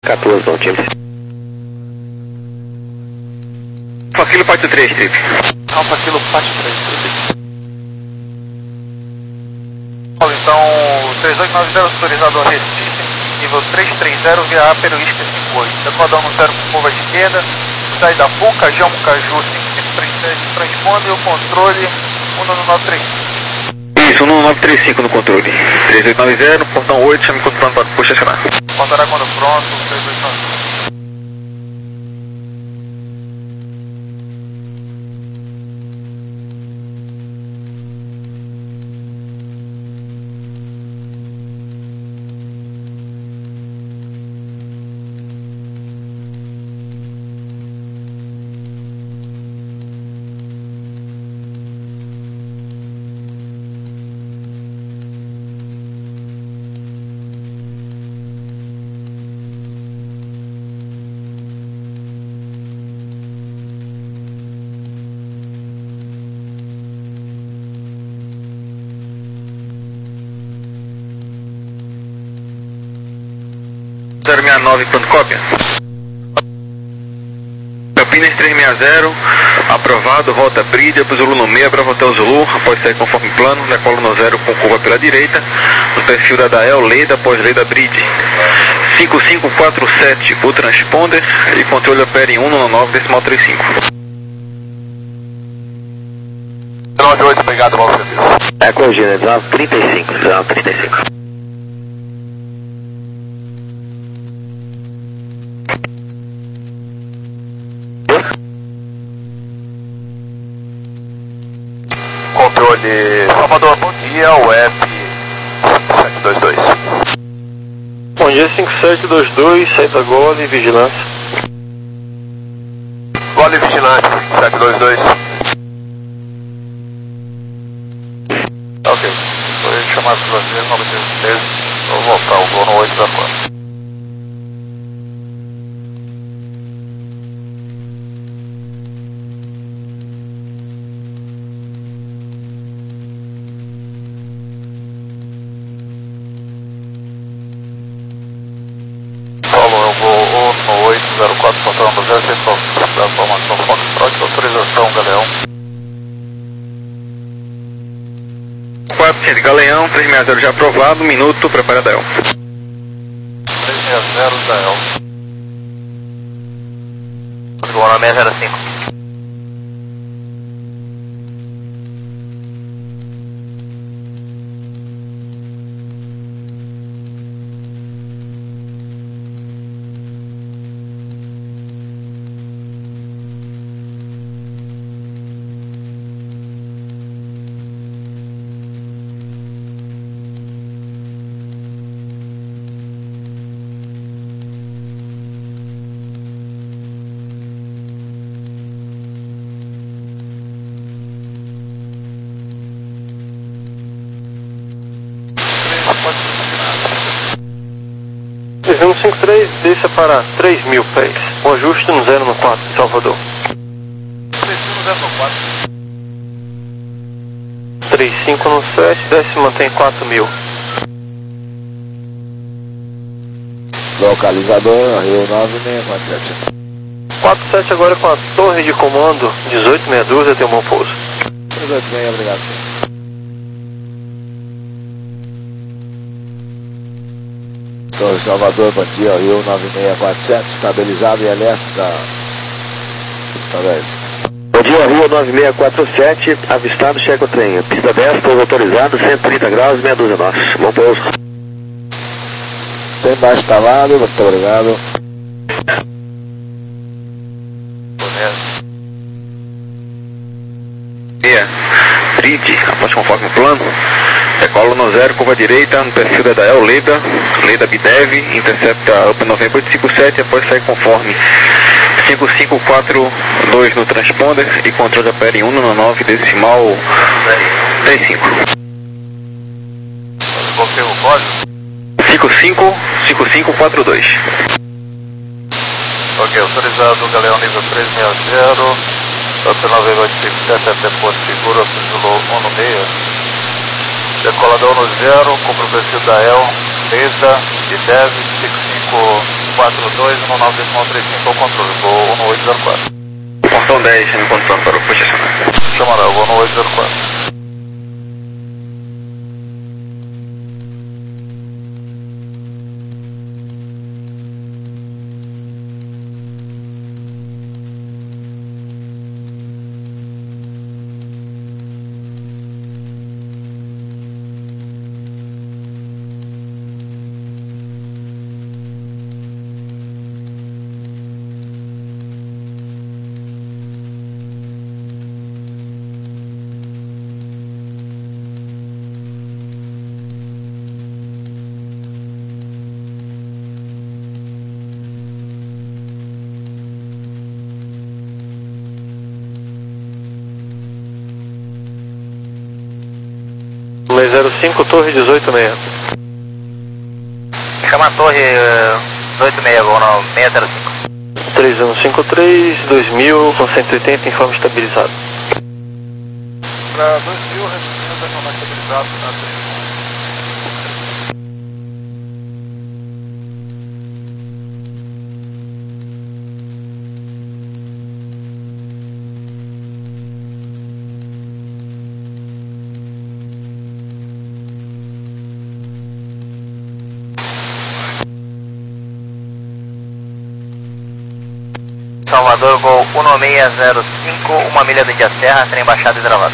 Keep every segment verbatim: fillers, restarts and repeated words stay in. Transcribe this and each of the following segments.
quatorze, não, time. Alfa Kilo Pátio três, trip. Alfa Kilo Pátio três, trip. Então, três oito nove zero autorizado ao Recife, nível três três zero via A pelo I S P cinco oito. Decodão no zero com curva de esquerda, saída Fuca, Jão Caju cinco cinco três sete, transponde o controle um nove nove três cinco. Isso, um nove três cinco no controle. três oito nove zero, portão oito, chame quando pronto para posicionar. Contará quando pronto, três oito nove zero. zero seis nove, quanto cópia? Campinas três seis zero, aprovado, volta Brídia, pro Zulu no meio, Bravo Hotel Zulu, após sair conforme plano, decolo no zero com curva pela direita, no perfil da Dael, Leda, após Leda Bridge. cinco cinco quatro sete, o transponder, e controle opera em um nove nove, decimal trinta e cinco. nove oito, obrigado, bom serviço. É corrigindo, é dezenove trinta e cinco, dezenove trinta e cinco. Controle Salvador, bom dia, web cinco sete dois dois. Bom dia, cinco sete dois dois, saída Gole, vigilância. Gole Vigilante, cinco sete dois dois. Ok, foi chamado duas vezes, nove três, vou voltar o voo no oito da quatro. zero quatro, faltando zero seis, informação Foxtrot, autorização, Galeão. quatro, Galeão, três seis zero já aprovado, minuto, prepara Dael. três seis zero, Dael. Vou na seis zero cinco. Presumo cinco três, desça para três mil pés. Um ajuste no zero no quatro, Salvador. três mil no zero no quatro. três cinco no sete, desce e mantém quatro mil. Localizador, Rio nove seis quatro sete. quatro sete agora com a torre de comando, dezoito sessenta e dois, tem um bom pouso. dezoito seis, obrigado. Torre Salvador, bom dia, Rio nove seis quatro sete, estabilizado e elétrica. Bom dia, Rio nove seis quatro sete, avistado, checa o trem. Pista dez, pouso autorizado, cento e trinta graus, meia dúzia nós. Bom pouso. Tem mais instalado, muito obrigado. Meia, Bridge, após conforme plano. Decolo no zero, curva direita, no perfil da Dael, Leda, Leda Bidev, intercepta Up nove oito cinco sete, após sair conforme cinco cinco quatro dois no transponder e controle opera em um nove nove, decimal trinta e cinco. Confirma o código? cinco cinco cinco cinco quatro dois. Ok, autorizado, Galeão nível três seis zero, Up nove oito cinco sete até Porto Seguro, Zulu um no meio. Decolador no zero, cumpre o perfil da El, Leda, Bidev, cinco cinco quatro dois um nove decimal trinta e cinco ao controle, vou no oito zero quatro. Portão dez, me encontrando para o posicionamento. Chama não, eu vou no oito zero quatro. zero cinco, torre dezoito seis. Chama a torre dezoito seis, vou no seis zero cinco. três um cinco três, dois mil com cento e oitenta, informe estabilizado. Para dois mil, reduzindo a informe estabilizado na três. Salvador, voo um seis zero cinco, uma milha do Índia Serra, trem baixado e travado.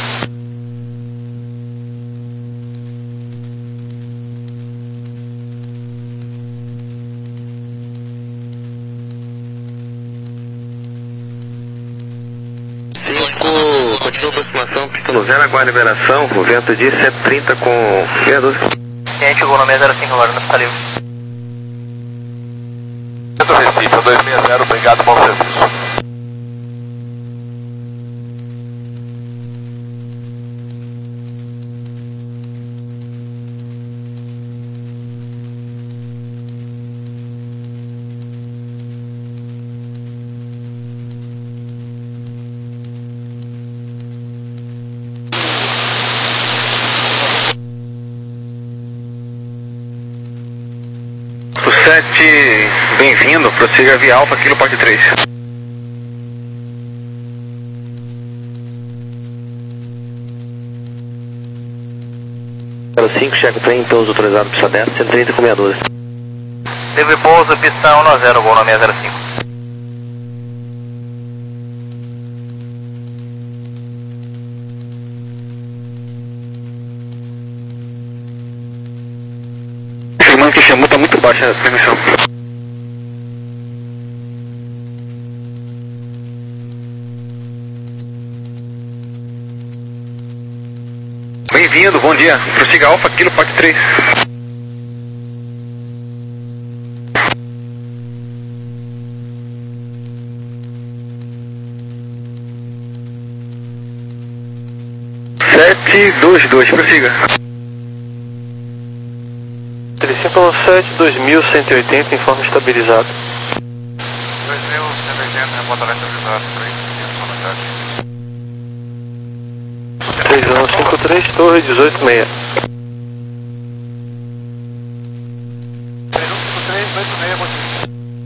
cinco, continua a aproximação, pista no zero, aguarda liberação, o vento de cento e trinta com meia dúzia. A gente chegou no seis zero cinco agora, não está livre. Centro Recife, dois seis zero, obrigado, bom serviço. sete, bem-vindo, prossiga via Alfa, Kilo Parque três. zero cinco, checa o trem, pouso autorizado, pista dez, cento e trinta com meia dúzia. Livre pouso, pista um zero, voo no seis zero cinco. Afirmando que o Xamu está muito baixa a transmissão. Bem-vindo, bom dia. Prossiga Alfa, Kilo Parque três. sete dois dois, prossiga. três cinco sete, dois mil cento e oitenta, informe estabilizado. dois mil cento e oitenta, reportará estabilizado, três um cinco três, torre dezoito seis. três um cinco três, oito seis, bom dia.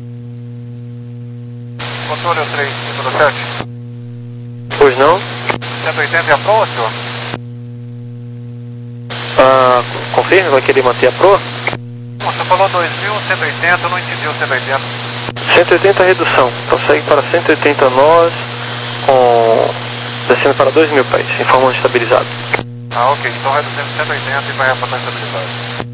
Controle o três cinco sete. Pois não? cento e oitenta é a proa, senhor? Ah, confirma, vai querer manter a proa? Você falou dois mil cento e oitenta, eu não entendi o cento e oitenta. cento e oitenta redução, prossegue para cento e oitenta nós, com descendo para dois mil pés, informando estabilizado. Ah, ok, então reduzindo cento e oitenta e vai reportar estabilizado.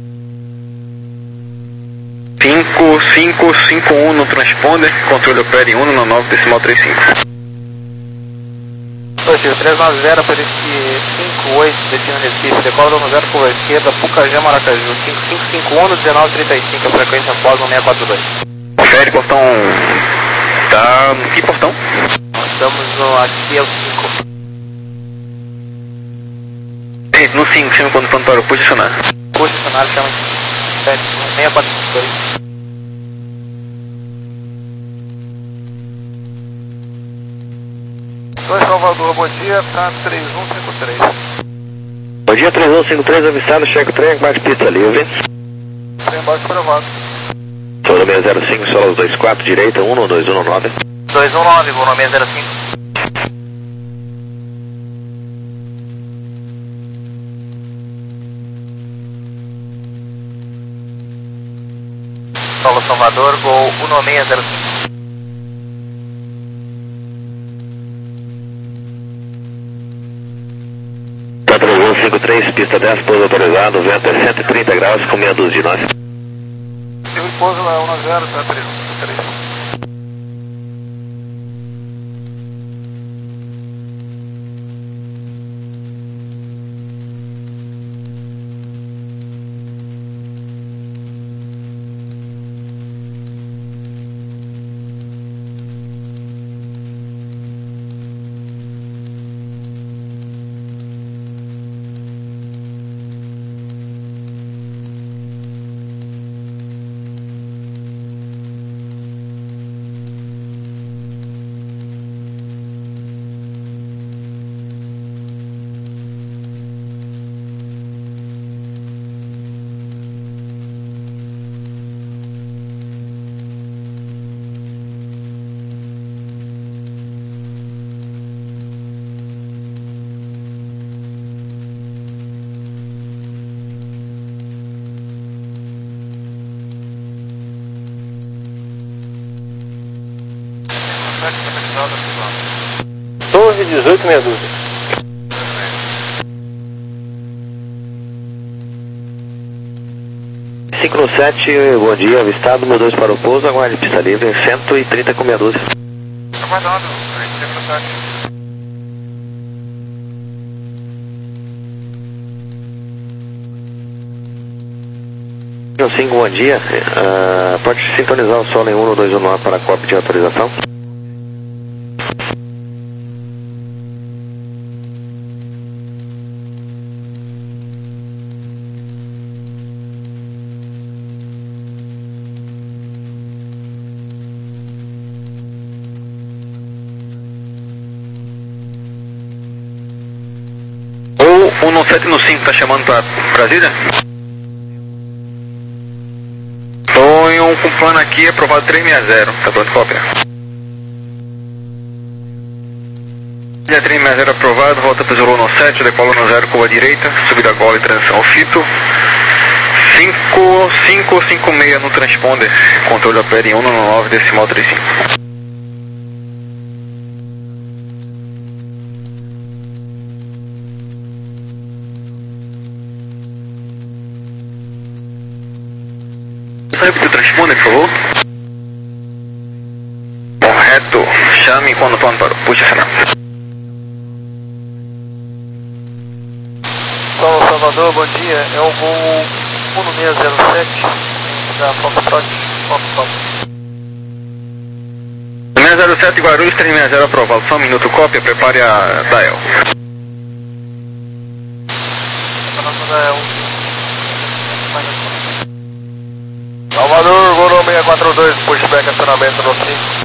cinco cinco cinco um no transponder, controle opera em um no nove decimal trinta e cinco. Positivo, três nove zero, Felipe cinco oito, destino Recife, decola do zero curva esquerda, Pucajé, Maracaju, cinco cinco cinco um, dezenove trinta e cinco, a frequência Fósforo seis quatro dois. Confere, portão. Tá. Que portão? Nós estamos no, aqui é o cinco. No cinco, chama quando pronto para o posicionar. Posicionário chama seis quatro dois. Dois Salvador, bom dia, tá três um cinco três. Bom dia, três um cinco três, avistado, checa o trem, bate pista livre. Trem embaixo gravado. Sou do seis meia zero cinco, Solos dois quatro, direita, um dois um nove. dois um nove, vou no meia zero cinco. Solo Salvador, Gol um seis zero cinco. três um cinco três, pista dez, pouso autorizado, vento é cento e trinta graus com meia dúzia de nós. Seu pouso é um zero, tá três um cinco três. Torre dezoito meia dúzia. cinco sete, bom dia, avistado, mil dois para o pouso, aguarde pista livre, cento e trinta com meia dúzia. Aguardando, cinco sete. cinco, bom dia, uh, pode sintonizar o solo em um dois um nove para a cópia de autorização. O um sete no cinco tá chamando pra Brasília? Tô em um com plano aqui, aprovado três seis zero, tá pronto, cópia. três seis zero aprovado, volta pro Zulu no sete, decola no zero, curva direita, subida gola e transição ao fito. cinco cinco cinco seis no transponder, controle opera em um nove decimal trinta e cinco. Só repetir o transponder, por favor. Correto. Chame quando o plano parou. Puxa, sinal. Solo Salvador, bom dia. É o Gol um seis zero sete da Foxtrot. Foxtrot. seis zero sete Guarulhos, três seis zero aprovado. Só um minuto, cópia. Prepare a Dael. Salvador, Gol seis quatro dois, pushback acionamento no cinco.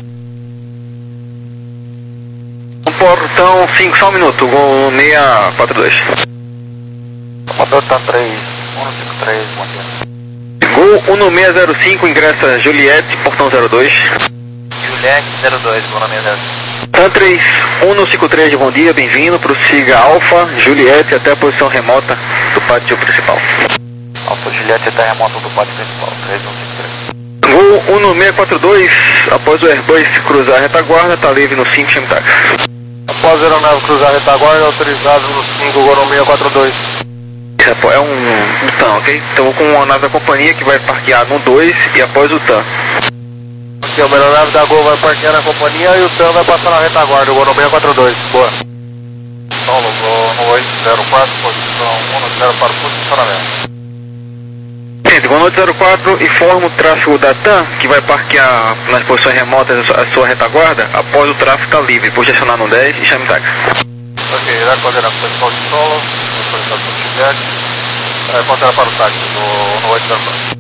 Portão cinco, só um minuto, Gol seis quatro dois. Salvador tá três um cinco três, bom dia. Gol um seis zero cinco, ingressa Juliette, portão zero dois. Juliette zero dois, Gol seis zero cinco. TAM três um cinco três, bom dia, bem-vindo, prossiga Alfa, Juliette até a posição remota do pátio principal. Alfa Juliette até a remota do pátio principal, três um cinco três. Gol um seis quatro dois, após o Airbus cruzar a retaguarda, tá livre no cinco, chame táxi. Após a aeronave cruzar a retaguarda, autorizado no cinco, Gol seis quatro dois. É um, um TAM, ok? Então vou com uma nave da companhia que vai parquear no dois e após o TAM. Ok, a aeronave da Gol vai parquear na companhia e o TAM vai passar na retaguarda, Gol seis quatro dois. Boa. Solo, Gol no oito zero quatro, posição um zero para o posicionamento. Gente, Gol oito zero quatro, informa o tráfego da TAM, que vai parquear nas posições remotas a sua retaguarda, após o tráfego estar livre, pode acionar no dez e chame táxi. Ok, irá coordenar a posição de solo, autorização de Juliette, é, coordenar para o táxi no, no oito zero quatro.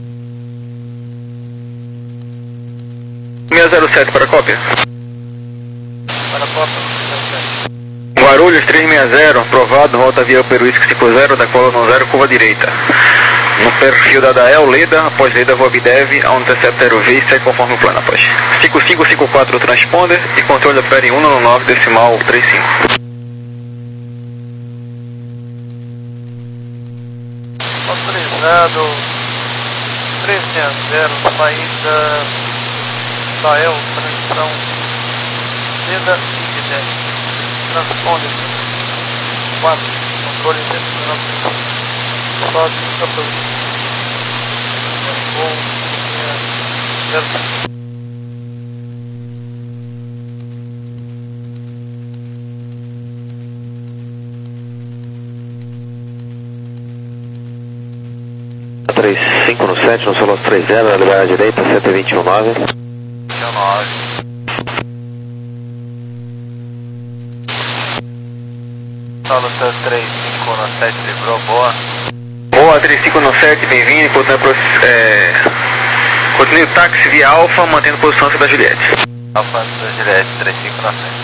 seis zero sete para a cópia. Para a cópia, Guarulhos três seis zero, aprovado, volta via Peruísque cinco zero, da cola no zero, curva direita. No perfil da Dael, Leda, após Leda, voa Bidev, a Intercept Aerovia, segue conforme o plano, após. cinco cinco cinco quatro transponder e controle opera em um nove nove decimal trinta e cinco. Autorizado três seis zero, saída Dael, transição Leda e Bidev. Transponder quatro, controle cento e dezenove. Só de posição. três cinco no sete, no solo três zero, vai liberar à direita, cento e vinte e um nove. vinte e um nove. Solo três cinco no sete, livrou, boa. Boa, três cinco no sete, bem-vindo, continue, é, continue o táxi via Alfa, mantendo posição da Juliette. Alfa da Juliette, três cinco no sete.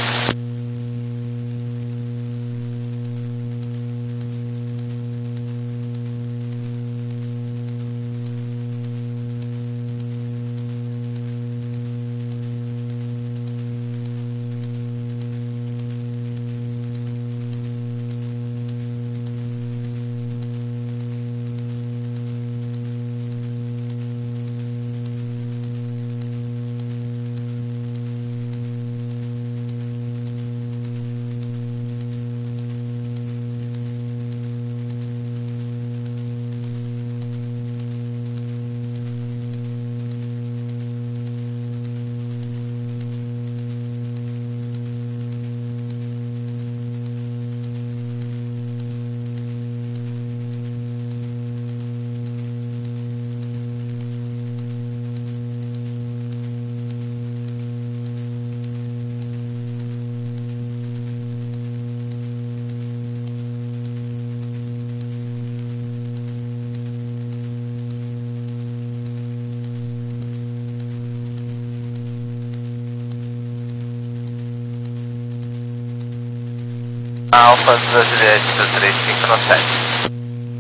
Alfa da Juliette do três cinco no sete.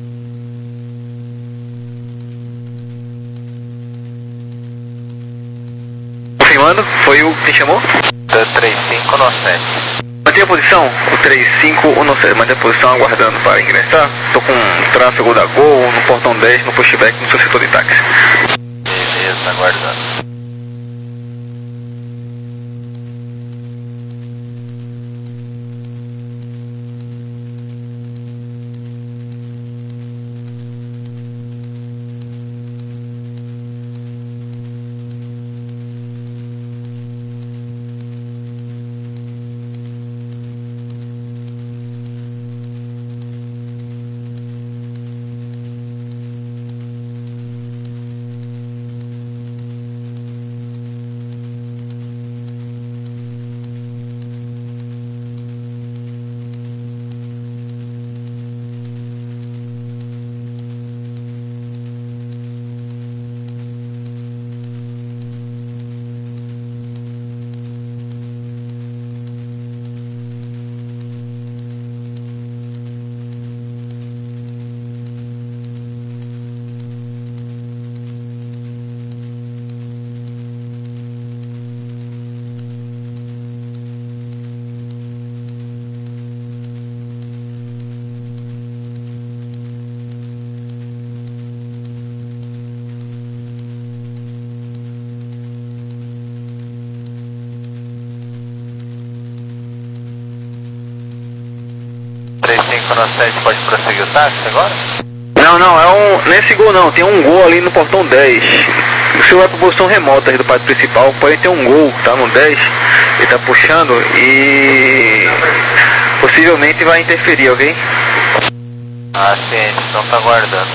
Confirmando, foi o que chamou? Da três cinco no sete. Mantenha a posição, o três cinco no sete, mantenha a posição aguardando para ingressar. Estou com tráfego da Gol no portão dez, no pushback, no seu setor de táxi. Beleza, aguardando. três cinco no sete, pode prosseguir o táxi agora? Não, não, é um, nesse gol não, tem um gol ali no portão dez. O senhor vai para posição remota aí do pátio principal, porém tem um gol, tá no dez, ele tá puxando e possivelmente vai interferir, ok? Ah, sim, então tá aguardando.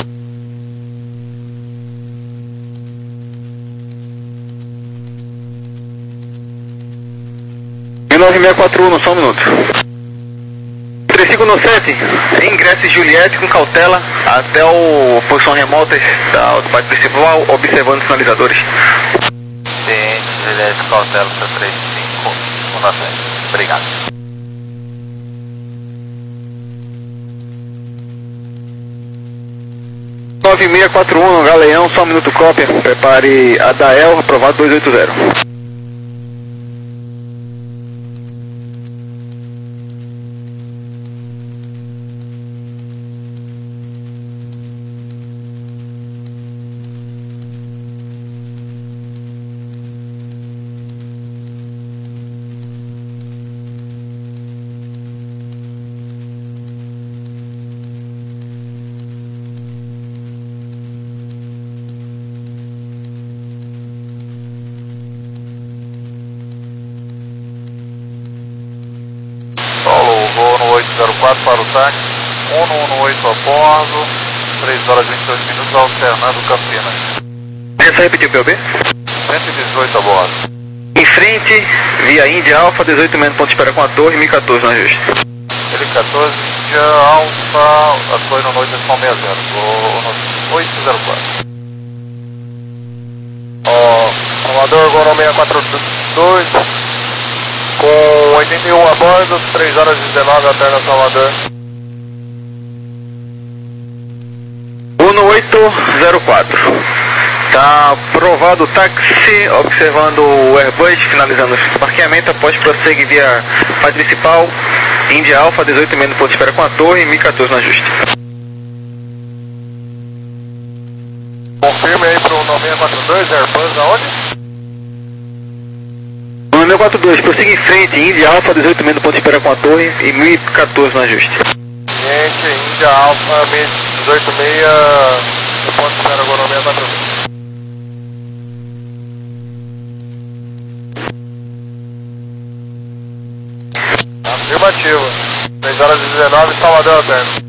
nove seis quatro um, só um minuto. três cinco no sete, ingresse Juliette com cautela até o posição remota da, do pátio principal, observando sinalizadores. Sim, Juliette, cautela para três cinco no sete. Obrigado. nove seis quatro um, Galeão, só um minuto cópia. Prepare a Dael, aprovado dois oito zero. Voo no oito zero quatro para o táxi, um no um no oito a bordo, três horas e vinte e dois minutos, alternando Campinas. Essa repetiu o P O B? cento e dezoito a bordo. Em frente, via Índia Alfa, dezoito menos ponto de espera com a torre, mil e quatorze no ajuste. L quatorze, Índia Alfa, a torre no oito decimal sessenta, voo no oito zero quatro. Ó, Salvador, voo no seis quatro dois. Com oitenta e um a bordo, três horas e dezenove, alterna Salvador. Uno oito zero quatro. Tá aprovado o táxi, observando o Airbus, finalizando o parqueamento, após prosseguir via fase principal, Índia Alfa, dezoito menos ponto de espera com a torre, mil e quatorze no ajuste. Confirme aí pro seis quatro dois, Airbus aonde? seis quatro dois, prossiga em frente, Índia Alfa, dezoito menos ponto de espera com a torre e mil e quatorze no ajuste. Gente, Índia Alfa, dezoito seis, ponto de espera agora no seis quatro dois. Afirmativa, três horas e dezenove, Salvador alterno.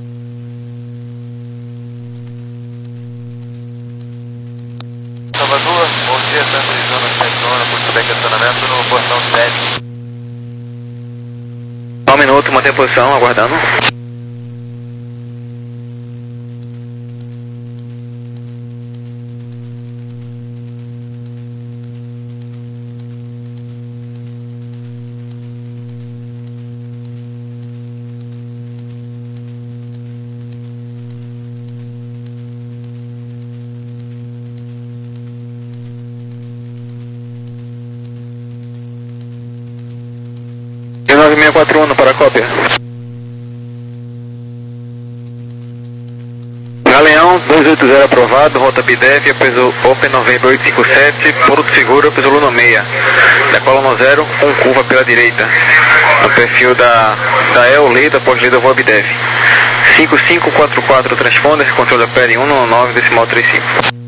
Salvador, bom dia, tanto de zona sete, por saber questionamento no portão sete. Só um minuto, manter a posição, aguardando. nove seis quatro um para a cópia. Galeão dois oito zero aprovado, rota B D F, peso Open November oito cinco sete, Porto Seguro, peso Luna seis. Decola no zero, com curva pela direita. No perfil da, da El Leda, pós-leda voa B D F. cinco cinco quatro quatro transponder, controle da P L um nove nove decimal trinta e cinco.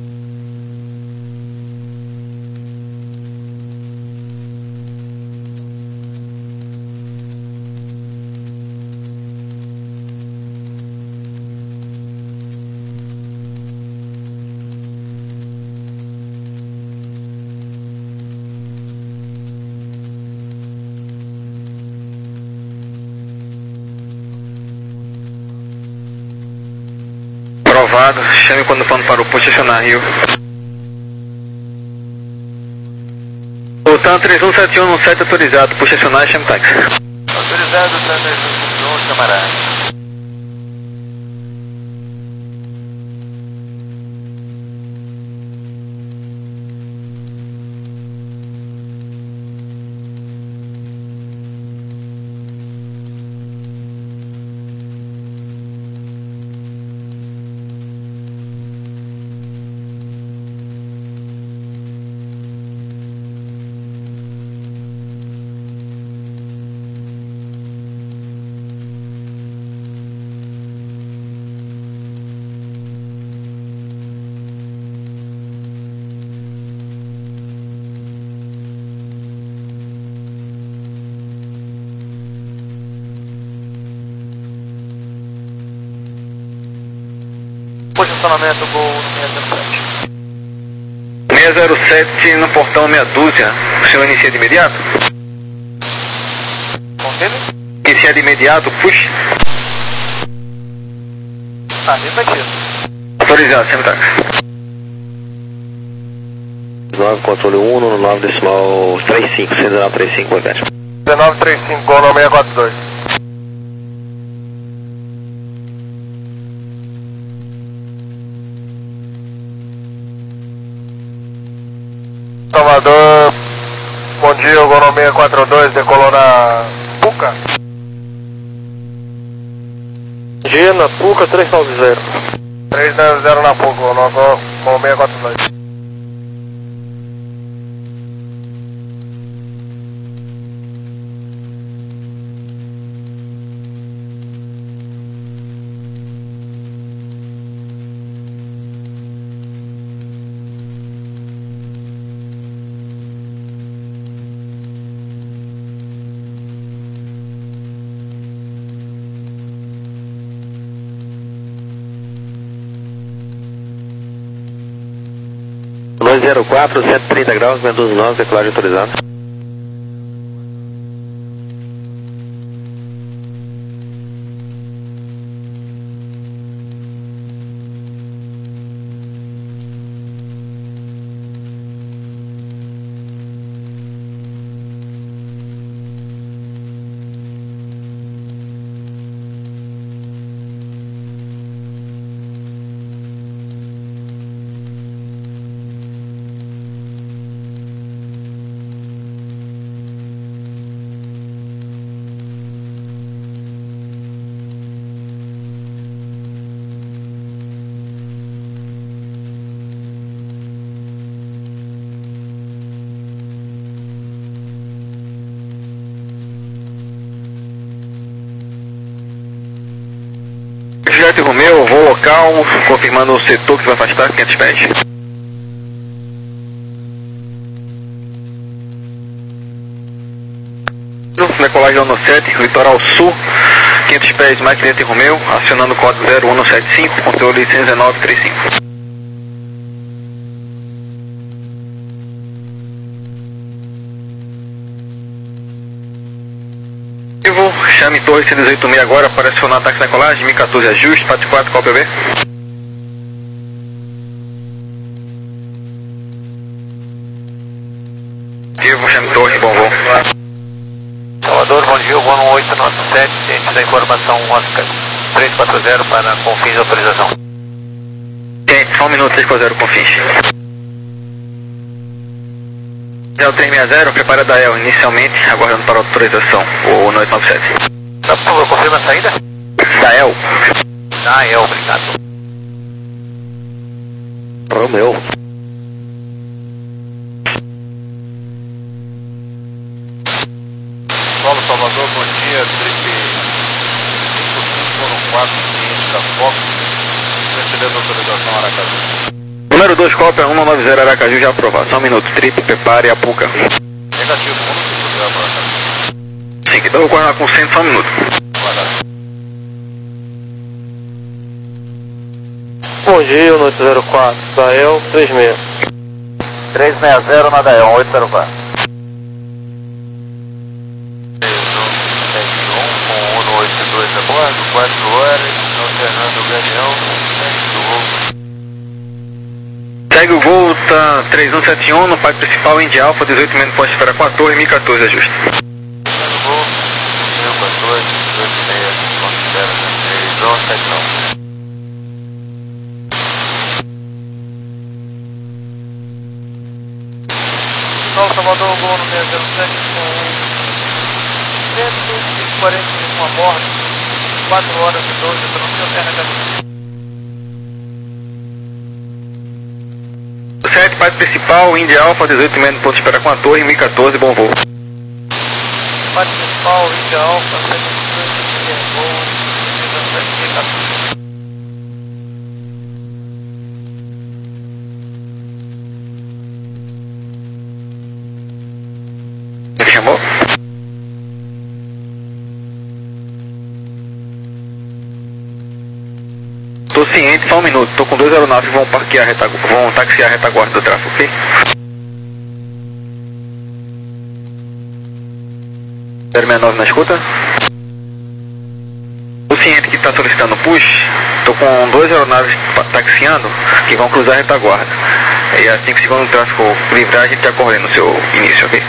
Aprovado, chame quando o plano parou, posicionar Rio. Voltando três um sete um no sete autorizado, posicionar e chame táxi. Autorizado, três um sete um, camarada. Posicionamento gol no seis zero sete. seis zero sete no portão meia dúzia. O senhor inicia de imediato? Confirme? Inicia de imediato, push. Afirmativo. Autorizado, chame táxi. nove, controle um, no nove decimal trinta e cinco, cento e dezenove trinta e cinco, Boivete. dezenove trinta e cinco, gol no seis quatro dois. Salvador, bom dia, o Gol seis quatro dois, decolou na Puca. Dia na Puca três nove zero. três nove zero na Puca, Gol seis quatro dois. dois zero quatro, cento e trinta graus, Mendoza nove, decolagem autorizada. Juliette Romeu, voo local, confirmando o setor que vai afastar quinhentos pés. Decolagem no sete, litoral sul, quinhentos pés, mais Juliette Romeu, acionando o código zero um sete cinco, controle cento e dezenove trinta e cinco. Chame Torre cento e dezoito seis agora para acionar ataque na colagem, M quatorze ajuste, quatro quatro, qual P B? Vivo, chame Torre, bom voo. Salvador, bom dia, o voo oito nove sete, ciente da informação Oscar três quatro zero para confins de autorização. Ciente, só um minuto, três quatro zero, confins. Del três seis zero, prepara da E L, inicialmente, aguardando para autorização, o oito nove sete. Tá, por favor, confirma a saída? Da E L. Da E L, obrigado. Romeu. Paulo Salvador, bom dia, trip cinco cinco quatro, cliente da Fox, recebendo autorização Aracaju. Número dois, cópia um nove zero Aracaju, já aprovado. Só um minuto, trip, prepare a Puca. Negativo, vamos se para Aracaju. Sim, então eu vou coordenar com cento, só um minuto. Bom dia, oito zero quatro, da E L três seis. três seis zero na D E L, oito zero quatro. um um oito dois a bordo, quatro horas, alternando o Gavião, segue do voo. Segue o voo, tá três um sete um, no pai principal, Indy Alpha, dezoito menos pode esperar com a torre, M quatorze ajuste. Segue o voo, mil e quatorze, dezoito e meia, considera três um sete um. Paulo Salvador, voo no seis zero sete com cento e quarenta e um a bordo, quatro horas e doze, pronto, alterna caminho. sete, pai principal, Indy Alpha, dezoito menos pode esperar com a torre, M quatorze, bom voo. Pai principal, Indy Alpha, sete voo, M quatorze. Me chamou? Tô ciente, só um minuto. Tô com dois aeronaves que vão parquear a retaguarda, vão taxiar a retaguarda do tráfego, ok? zero seis nove na escuta. O ciente que está solicitando push, tô com dois aeronaves taxiando que vão cruzar a retaguarda. E assim que segundo o tráfego livrar, a gente já corre no seu início, ok?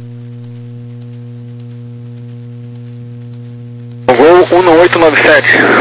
um oito nove sete,